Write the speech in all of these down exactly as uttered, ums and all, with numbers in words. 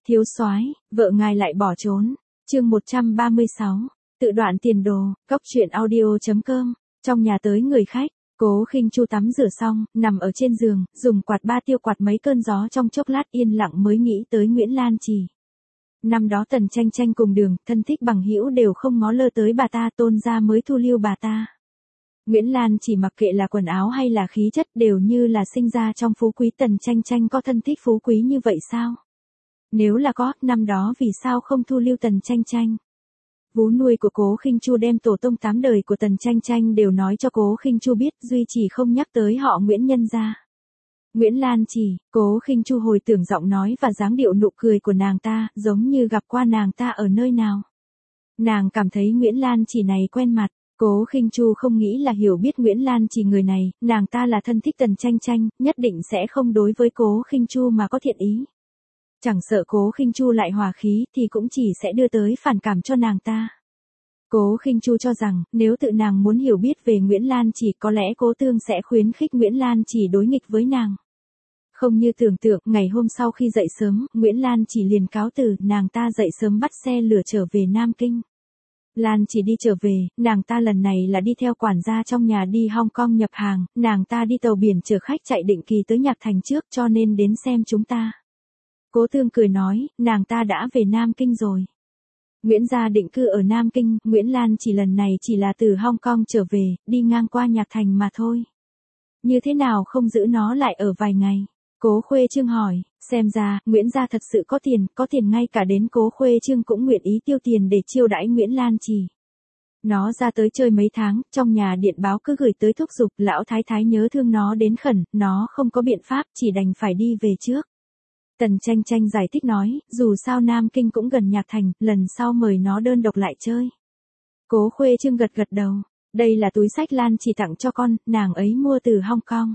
Thiếu soái, vợ ngài lại bỏ trốn. Chương một trăm ba mươi sáu. Tự đoạn tiền đồ, cốc truyện audio chấm com. Trong nhà tới người khách, Cố Khinh Chu tắm rửa xong, nằm ở trên giường, dùng quạt ba tiêu quạt mấy cơn gió trong chốc lát yên lặng mới nghĩ tới Nguyễn Lan Trì. Năm đó Tần Tranh Tranh cùng đường, thân thích bằng hữu đều không ngó lơ tới bà ta, Tôn gia mới thu lưu bà ta. Nguyễn Lan Trì mặc kệ là quần áo hay là khí chất đều như là sinh ra trong phú quý. Tần Tranh Tranh có thân thích phú quý như vậy sao? Nếu là có, năm đó vì sao không thu lưu Tần Tranh Tranh? Vú nuôi của Cố Khinh Chu đem tổ tông tám đời của Tần Tranh Tranh đều nói cho Cố Khinh Chu biết, duy chỉ không nhắc tới họ Nguyễn nhân gia. Nguyễn Lan Trì, Cố Khinh Chu hồi tưởng giọng nói và dáng điệu nụ cười của nàng ta, giống như gặp qua nàng ta ở nơi nào. Nàng cảm thấy Nguyễn Lan Trì này quen mặt. Cố Khinh Chu không nghĩ là hiểu biết Nguyễn Lan Trì người này, nàng ta là thân thích Tần Tranh Tranh, nhất định sẽ không đối với Cố Khinh Chu mà có thiện ý. Chẳng sợ Cố Khinh Chu lại hòa khí thì cũng chỉ sẽ đưa tới phản cảm cho nàng ta. Cố Khinh Chu cho rằng, nếu tự nàng muốn hiểu biết về Nguyễn Lan Trì có lẽ Cố Tương sẽ khuyến khích Nguyễn Lan Trì đối nghịch với nàng. Không như tưởng tượng, ngày hôm sau khi dậy sớm, Nguyễn Lan Trì liền cáo từ, nàng ta dậy sớm bắt xe lửa trở về Nam Kinh. Lan Trì đi trở về, nàng ta lần này là đi theo quản gia trong nhà đi Hong Kong nhập hàng, nàng ta đi tàu biển chở khách chạy định kỳ tới Nhạc Thành trước cho nên đến xem chúng ta. Cố Tương cười nói, nàng ta đã về Nam Kinh rồi. Nguyễn gia định cư ở Nam Kinh, Nguyễn Lan Trì lần này chỉ là từ Hong Kong trở về, đi ngang qua Nhạc Thành mà thôi. Như thế nào không giữ nó lại ở vài ngày? Cố Khuê Trương hỏi, xem ra, Nguyễn gia thật sự có tiền, có tiền ngay cả đến Cố Khuê Trương cũng nguyện ý tiêu tiền để chiêu đãi Nguyễn Lan Trì. Nó ra tới chơi mấy tháng, trong nhà điện báo cứ gửi tới thúc giục, lão thái thái nhớ thương nó đến khẩn, nó không có biện pháp, chỉ đành phải đi về trước. Tần Tranh Tranh giải thích nói, dù sao Nam Kinh cũng gần Nhạc Thành, lần sau mời nó đơn độc lại chơi. Cố Khuê Trương gật gật đầu, đây là túi xách Lan Trì tặng cho con, nàng ấy mua từ Hong Kong.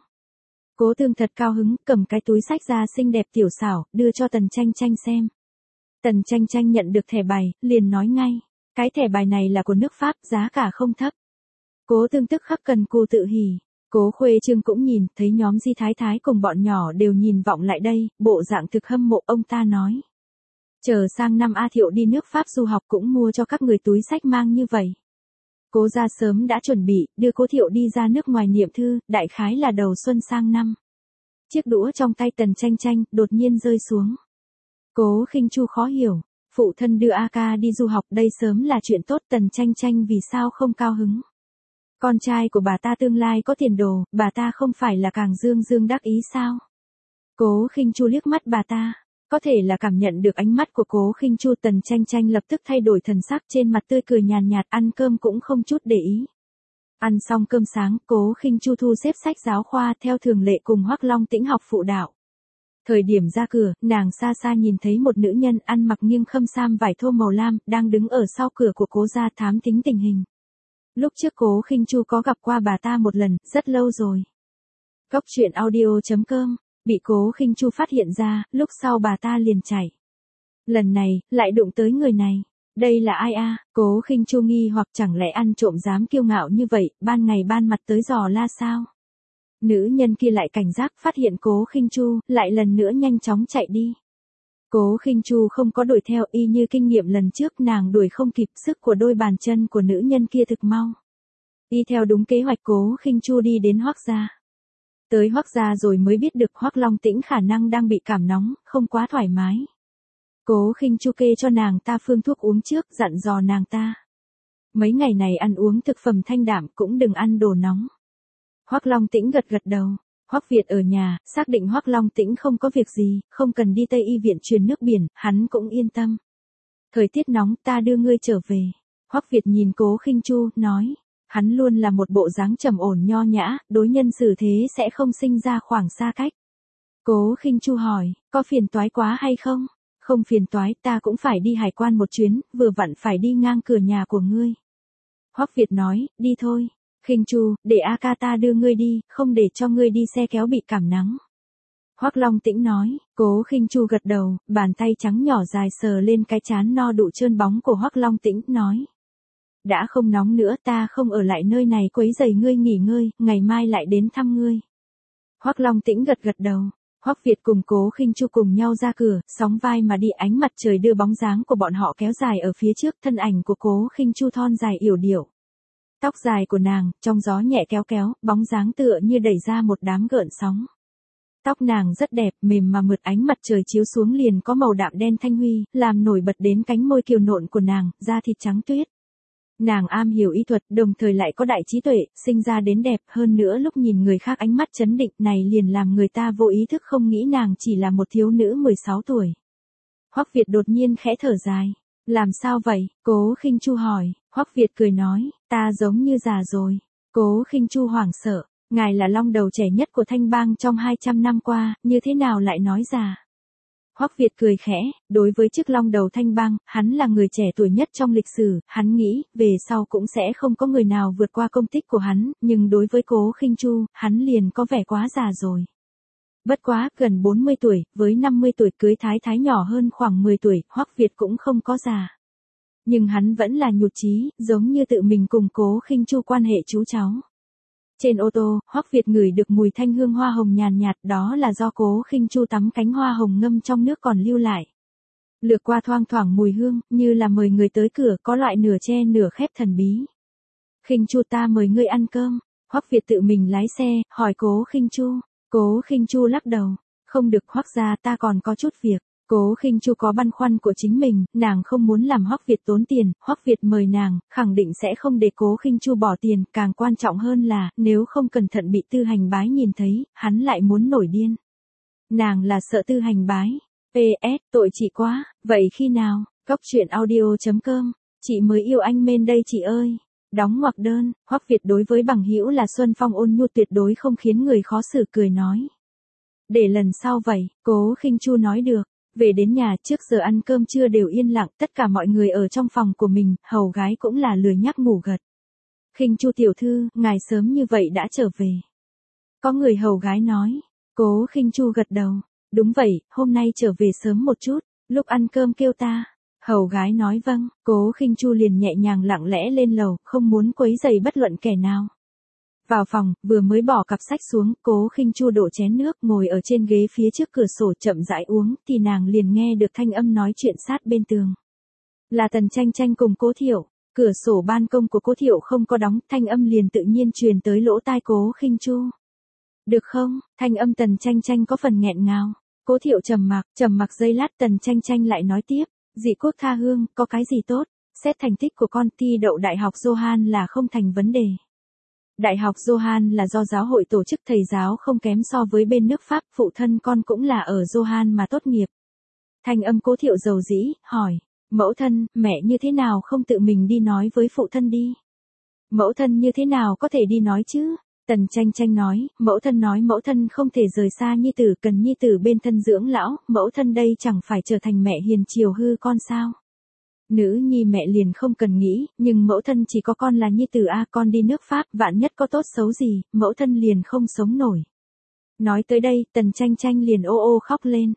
Cố Tương thật cao hứng, cầm cái túi xách ra xinh đẹp tiểu xảo, đưa cho Tần Tranh Tranh xem. Tần Tranh Tranh nhận được thẻ bài, liền nói ngay, cái thẻ bài này là của nước Pháp, giá cả không thấp. Cố Tương tức khắc cần cù tự hỉ. Cố Khuê Trương cũng nhìn, thấy nhóm Di Thái Thái cùng bọn nhỏ đều nhìn vọng lại đây, bộ dạng thực hâm mộ. Ông ta nói, chờ sang năm A Thiệu đi nước Pháp du học cũng mua cho các người túi xách mang như vậy. Cố gia sớm đã chuẩn bị, đưa Cố Thiệu đi ra nước ngoài niệm thư, đại khái là đầu xuân sang năm. Chiếc đũa trong tay Tần Tranh Tranh, đột nhiên rơi xuống. Cố Khinh Chu khó hiểu, phụ thân đưa A ca đi du học, đây sớm là chuyện tốt, Tần Tranh Tranh vì sao không cao hứng? Con trai của bà ta tương lai có tiền đồ, bà ta không phải là càng dương dương đắc ý sao? Cố Khinh Chu liếc mắt bà ta. Có thể là cảm nhận được ánh mắt của Cố Khinh Chu, Tần Tranh Tranh lập tức thay đổi thần sắc, trên mặt tươi cười nhàn nhạt, ăn cơm cũng không chút để ý. Ăn xong cơm sáng, Cố Khinh Chu thu xếp sách giáo khoa theo thường lệ cùng Hoắc Long Tĩnh học phụ đạo. Thời điểm ra cửa, nàng xa xa nhìn thấy một nữ nhân ăn mặc nghiêng khâm sam vải thô màu lam, đang đứng ở sau cửa của Cố gia thám thính tình hình. Lúc trước Cố Khinh Chu có gặp qua bà ta một lần, rất lâu rồi. Cốc truyện audio chấm com. Bị Cố Khinh Chu phát hiện ra, lúc sau bà ta liền chạy. Lần này, lại đụng tới người này. Đây là ai a? À? Cố Khinh Chu nghi hoặc chẳng lẽ ăn trộm dám kiêu ngạo như vậy, ban ngày ban mặt tới dò la sao? Nữ nhân kia lại cảnh giác phát hiện Cố Khinh Chu, lại lần nữa nhanh chóng chạy đi. Cố Khinh Chu không có đuổi theo, y như kinh nghiệm lần trước nàng đuổi không kịp, sức của đôi bàn chân của nữ nhân kia thực mau. Y theo đúng kế hoạch Cố Khinh Chu đi đến Hoắc gia. Tới Hoắc gia rồi mới biết được Hoắc Long Tĩnh khả năng đang bị cảm nóng, không quá thoải mái. Cố Khinh Chu kê cho nàng ta phương thuốc uống trước, dặn dò nàng ta. Mấy ngày này ăn uống thực phẩm thanh đạm, cũng đừng ăn đồ nóng. Hoắc Long Tĩnh gật gật đầu. Hoắc Việt ở nhà, xác định Hoắc Long Tĩnh không có việc gì, không cần đi Tây Y viện truyền nước biển, hắn cũng yên tâm. Thời tiết nóng, ta đưa ngươi trở về. Hoắc Việt nhìn Cố Khinh Chu, nói. Hắn luôn là một bộ dáng trầm ổn nho nhã, đối nhân xử thế sẽ không sinh ra khoảng xa cách. Cố Khinh Chu hỏi, có phiền toái quá hay không? Không phiền toái, ta cũng phải đi hải quan một chuyến, vừa vặn phải đi ngang cửa nhà của ngươi. Hoắc Việt nói, đi thôi. Khinh Chu, để A ca ta đưa ngươi đi, không để cho ngươi đi xe kéo bị cảm nắng. Hoắc Long Tĩnh nói. Cố Khinh Chu gật đầu, bàn tay trắng nhỏ dài sờ lên cái trán no đủ trơn bóng của Hoắc Long Tĩnh, nói. Đã không nóng nữa, ta không ở lại nơi này quấy rầy ngươi nghỉ ngơi, ngày mai lại đến thăm ngươi. Hoắc Long Tĩnh gật gật đầu. Hoắc Việt cùng Cố Khinh Chu cùng nhau ra cửa, sóng vai mà đi, ánh mặt trời đưa bóng dáng của bọn họ kéo dài ở phía trước, thân ảnh của Cố Khinh Chu thon dài yểu điệu. Tóc dài của nàng, trong gió nhẹ kéo kéo, bóng dáng tựa như đẩy ra một đám gợn sóng. Tóc nàng rất đẹp, mềm mà mượt, ánh mặt trời chiếu xuống liền có màu đạm đen thanh huy, làm nổi bật đến cánh môi kiều nộn của nàng, da thịt trắng tuyết. Nàng am hiểu y thuật, đồng thời lại có đại trí tuệ, sinh ra đến đẹp, hơn nữa lúc nhìn người khác ánh mắt chấn định này liền làm người ta vô ý thức không nghĩ nàng chỉ là một thiếu nữ mười sáu tuổi. Hoắc Việt đột nhiên khẽ thở dài. Làm sao vậy? Cố Khinh Chu hỏi. Hoắc Việt cười nói, ta giống như già rồi. Cố Khinh Chu hoảng sợ, ngài là long đầu trẻ nhất của Thanh Bang trong hai trăm năm qua, như thế nào lại nói già? Hoắc Việt cười khẽ, đối với chức long đầu Thanh Bang, hắn là người trẻ tuổi nhất trong lịch sử, hắn nghĩ, về sau cũng sẽ không có người nào vượt qua công tích của hắn, nhưng đối với Cố Khinh Chu, hắn liền có vẻ quá già rồi. Bất quá, gần bốn mươi tuổi, với năm mươi tuổi cưới thái thái nhỏ hơn khoảng mười tuổi, Hoắc Việt cũng không có già. Nhưng hắn vẫn là nhụt chí, giống như tự mình cùng Cố Khinh Chu quan hệ chú cháu. Trên ô tô, Hoắc Việt ngửi được mùi thanh hương hoa hồng nhàn nhạt, đó là do Cố Khinh Chu tắm cánh hoa hồng ngâm trong nước còn lưu lại. Lược qua thoang thoảng mùi hương, như là mời người tới cửa, có loại nửa che nửa khép thần bí. Khinh Chu, ta mời ngươi ăn cơm. Hoắc Việt tự mình lái xe, hỏi Cố Khinh Chu. Cố Khinh Chu lắc đầu, không được Hoắc gia, ta còn có chút việc. Cố Khinh Chu có băn khoăn của chính mình, nàng không muốn làm Hoắc Việt tốn tiền, Hoắc Việt mời nàng, khẳng định sẽ không để Cố Khinh Chu bỏ tiền, càng quan trọng hơn là, nếu không cẩn thận bị Tư Hành Bái nhìn thấy, hắn lại muốn nổi điên. Nàng là sợ Tư Hành Bái. pê ét, tội chị quá, vậy khi nào? Cóc truyện audio chấm com, chị mới yêu anh men đây chị ơi. Đóng ngoặc đơn, Hoắc Việt đối với bằng hữu là Xuân Phong ôn nhu tuyệt đối không khiến người khó xử, cười nói. Để lần sau vậy, Cố Khinh Chu nói được. Về đến nhà, trước giờ ăn cơm trưa đều yên lặng, tất cả mọi người ở trong phòng của mình, hầu gái cũng là lười nhác ngủ gật. Khinh Chu tiểu thư, ngài sớm như vậy đã trở về. Có người hầu gái nói. Cố Khinh Chu gật đầu. Đúng vậy, hôm nay trở về sớm một chút, lúc ăn cơm kêu ta. Hầu gái nói vâng, Cố Khinh Chu liền nhẹ nhàng lặng lẽ lên lầu, không muốn quấy rầy bất luận kẻ nào. Vào phòng, vừa mới bỏ cặp sách xuống, Cố Khinh Chu đổ chén nước, ngồi ở trên ghế phía trước cửa sổ chậm rãi uống, thì nàng liền nghe được thanh âm nói chuyện sát bên tường. Là Tần Tranh Tranh cùng Cố Thiệu, cửa sổ ban công của Cố Thiệu không có đóng, thanh âm liền tự nhiên truyền tới lỗ tai Cố Khinh Chu. Được không? Thanh âm Tần Tranh Tranh có phần nghẹn ngào. Cố Thiệu trầm mặc, trầm mặc giây lát, Tần Tranh Tranh lại nói tiếp, dị cốt tha hương, có cái gì tốt? Xét thành tích của con, thi đậu đại học Johan là không thành vấn đề. Đại học Johan là do giáo hội tổ chức, thầy giáo không kém so với bên nước Pháp, phụ thân con cũng là ở Johan mà tốt nghiệp. Thanh âm Cố Thiệu dầu dĩ, hỏi, mẫu thân, mẹ như thế nào không tự mình đi nói với phụ thân đi? Mẫu thân như thế nào có thể đi nói chứ? Tần Tranh Tranh nói, mẫu thân nói mẫu thân không thể rời xa nhi tử, cần nhi tử bên thân dưỡng lão, mẫu thân đây chẳng phải trở thành mẹ hiền chiều hư con sao? Nữ nhi mẹ liền không cần nghĩ, nhưng mẫu thân chỉ có con là nhi tử a, con đi nước Pháp, vạn nhất có tốt xấu gì, mẫu thân liền không sống nổi. Nói tới đây, Tần Tranh Tranh liền ô ô khóc lên.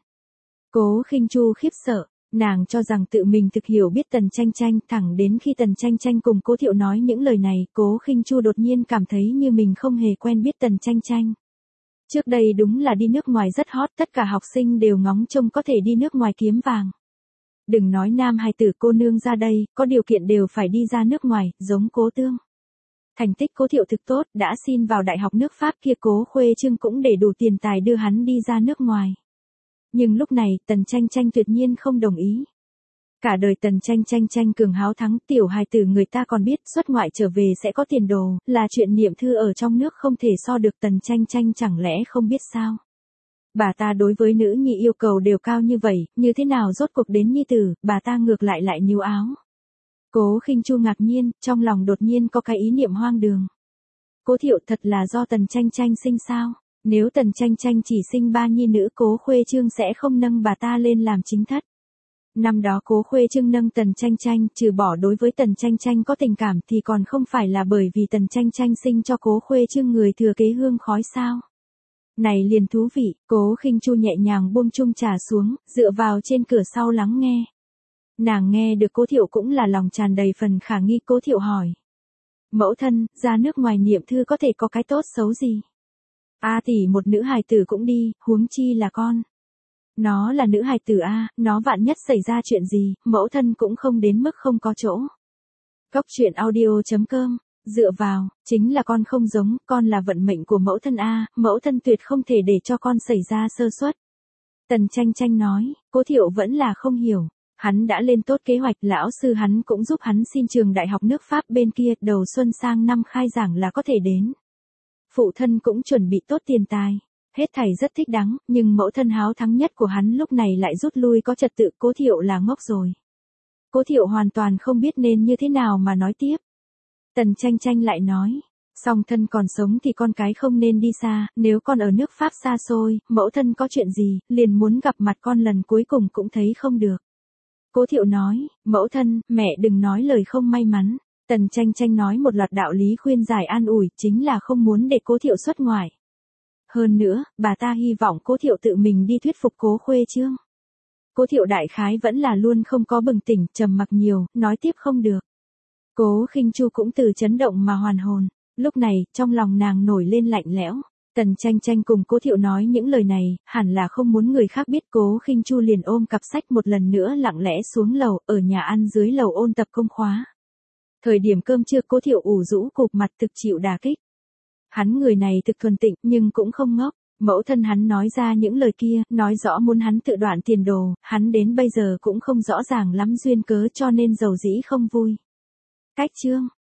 Cố Khinh Chu khiếp sợ, nàng cho rằng tự mình thực hiểu biết Tần Tranh Tranh, thẳng đến khi Tần Tranh Tranh cùng Cố Thiệu nói những lời này, Cố Khinh Chu đột nhiên cảm thấy như mình không hề quen biết Tần Tranh Tranh. Trước đây đúng là đi nước ngoài rất hot, tất cả học sinh đều ngóng trông có thể đi nước ngoài kiếm vàng. Đừng nói nam hài tử cô nương ra đây, có điều kiện đều phải đi ra nước ngoài, giống Cố Tương. Thành tích Cố Thiệu thực tốt, đã xin vào đại học nước Pháp kia, Cố Khuê Trương cũng để đủ tiền tài đưa hắn đi ra nước ngoài. Nhưng lúc này, Tần Tranh Tranh tuyệt nhiên không đồng ý. Cả đời Tần Tranh Tranh tranh cường háo thắng, tiểu hài tử người ta còn biết, xuất ngoại trở về sẽ có tiền đồ, là chuyện niệm thư ở trong nước không thể so được, Tần Tranh Tranh chẳng lẽ không biết sao? Bà ta đối với nữ nhi yêu cầu đều cao như vậy, như thế nào rốt cuộc đến nhi tử, bà ta ngược lại lại níu áo. Cố Khinh Chu ngạc nhiên, trong lòng đột nhiên có cái ý niệm hoang đường. Cố Thiệu thật là do Tần Tranh Tranh sinh sao? Nếu Tần Tranh Tranh chỉ sinh ba nhi nữ, Cố Khuê Trương sẽ không nâng bà ta lên làm chính thất. Năm đó Cố Khuê Trương nâng Tần Tranh Tranh, trừ bỏ đối với Tần Tranh Tranh có tình cảm thì còn không phải là bởi vì Tần Tranh Tranh sinh cho Cố Khuê Trương người thừa kế hương khói sao? Này liền thú vị, Cố Khinh Chu nhẹ nhàng buông chung trà xuống, dựa vào trên cửa sau lắng nghe. Nàng nghe được Cố Thiệu cũng là lòng tràn đầy phần khả nghi. Cố Thiệu hỏi. Mẫu thân, ra nước ngoài niệm thư có thể có cái tốt xấu gì? A tỷ một nữ hài tử cũng đi, huống chi là con. Nó là nữ hài tử a, nó vạn nhất xảy ra chuyện gì, mẫu thân cũng không đến mức không có chỗ. Cốc truyện audio chấm com, dựa vào, chính là con không giống, con là vận mệnh của mẫu thân a, mẫu thân tuyệt không thể để cho con xảy ra sơ suất. Tần Tranh Tranh nói, Cố Thiệu vẫn là không hiểu. Hắn đã lên tốt kế hoạch, lão sư hắn cũng giúp hắn xin trường đại học nước Pháp bên kia, đầu xuân sang năm khai giảng là có thể đến. Phụ thân cũng chuẩn bị tốt tiền tài. Hết thảy rất thích đáng, nhưng mẫu thân háo thắng nhất của hắn lúc này lại rút lui có trật tự. Cố Thiệu là ngốc rồi. Cố Thiệu hoàn toàn không biết nên như thế nào mà nói tiếp. Tần Tranh Tranh lại nói, song thân còn sống thì con cái không nên đi xa, nếu con ở nước Pháp xa xôi, mẫu thân có chuyện gì, liền muốn gặp mặt con lần cuối cùng cũng thấy không được. Cố Thiệu nói, mẫu thân, mẹ đừng nói lời không may mắn. Tần Tranh Tranh nói một loạt đạo lý khuyên giải an ủi, chính là không muốn để Cố Thiệu xuất ngoại. Hơn nữa, bà ta hy vọng Cố Thiệu tự mình đi thuyết phục Cố Khuê Trương. Cố Thiệu đại khái vẫn là luôn không có bừng tỉnh, trầm mặc nhiều, nói tiếp không được. Cố Khinh Chu cũng từ chấn động mà hoàn hồn, lúc này, trong lòng nàng nổi lên lạnh lẽo. Tần Tranh Tranh cùng Cố Thiệu nói những lời này, hẳn là không muốn người khác biết. Cố Khinh Chu liền ôm cặp sách một lần nữa lặng lẽ xuống lầu, ở nhà ăn dưới lầu ôn tập công khóa. Thời điểm cơm trưa Cố Thiệu ủ rũ cụp mặt thực chịu đả kích. Hắn người này thực thuần tịnh nhưng cũng không ngốc, mẫu thân hắn nói ra những lời kia, nói rõ muốn hắn tự đoạn tiền đồ, hắn đến bây giờ cũng không rõ ràng lắm duyên cớ cho nên dầu dĩ không vui. Cách chương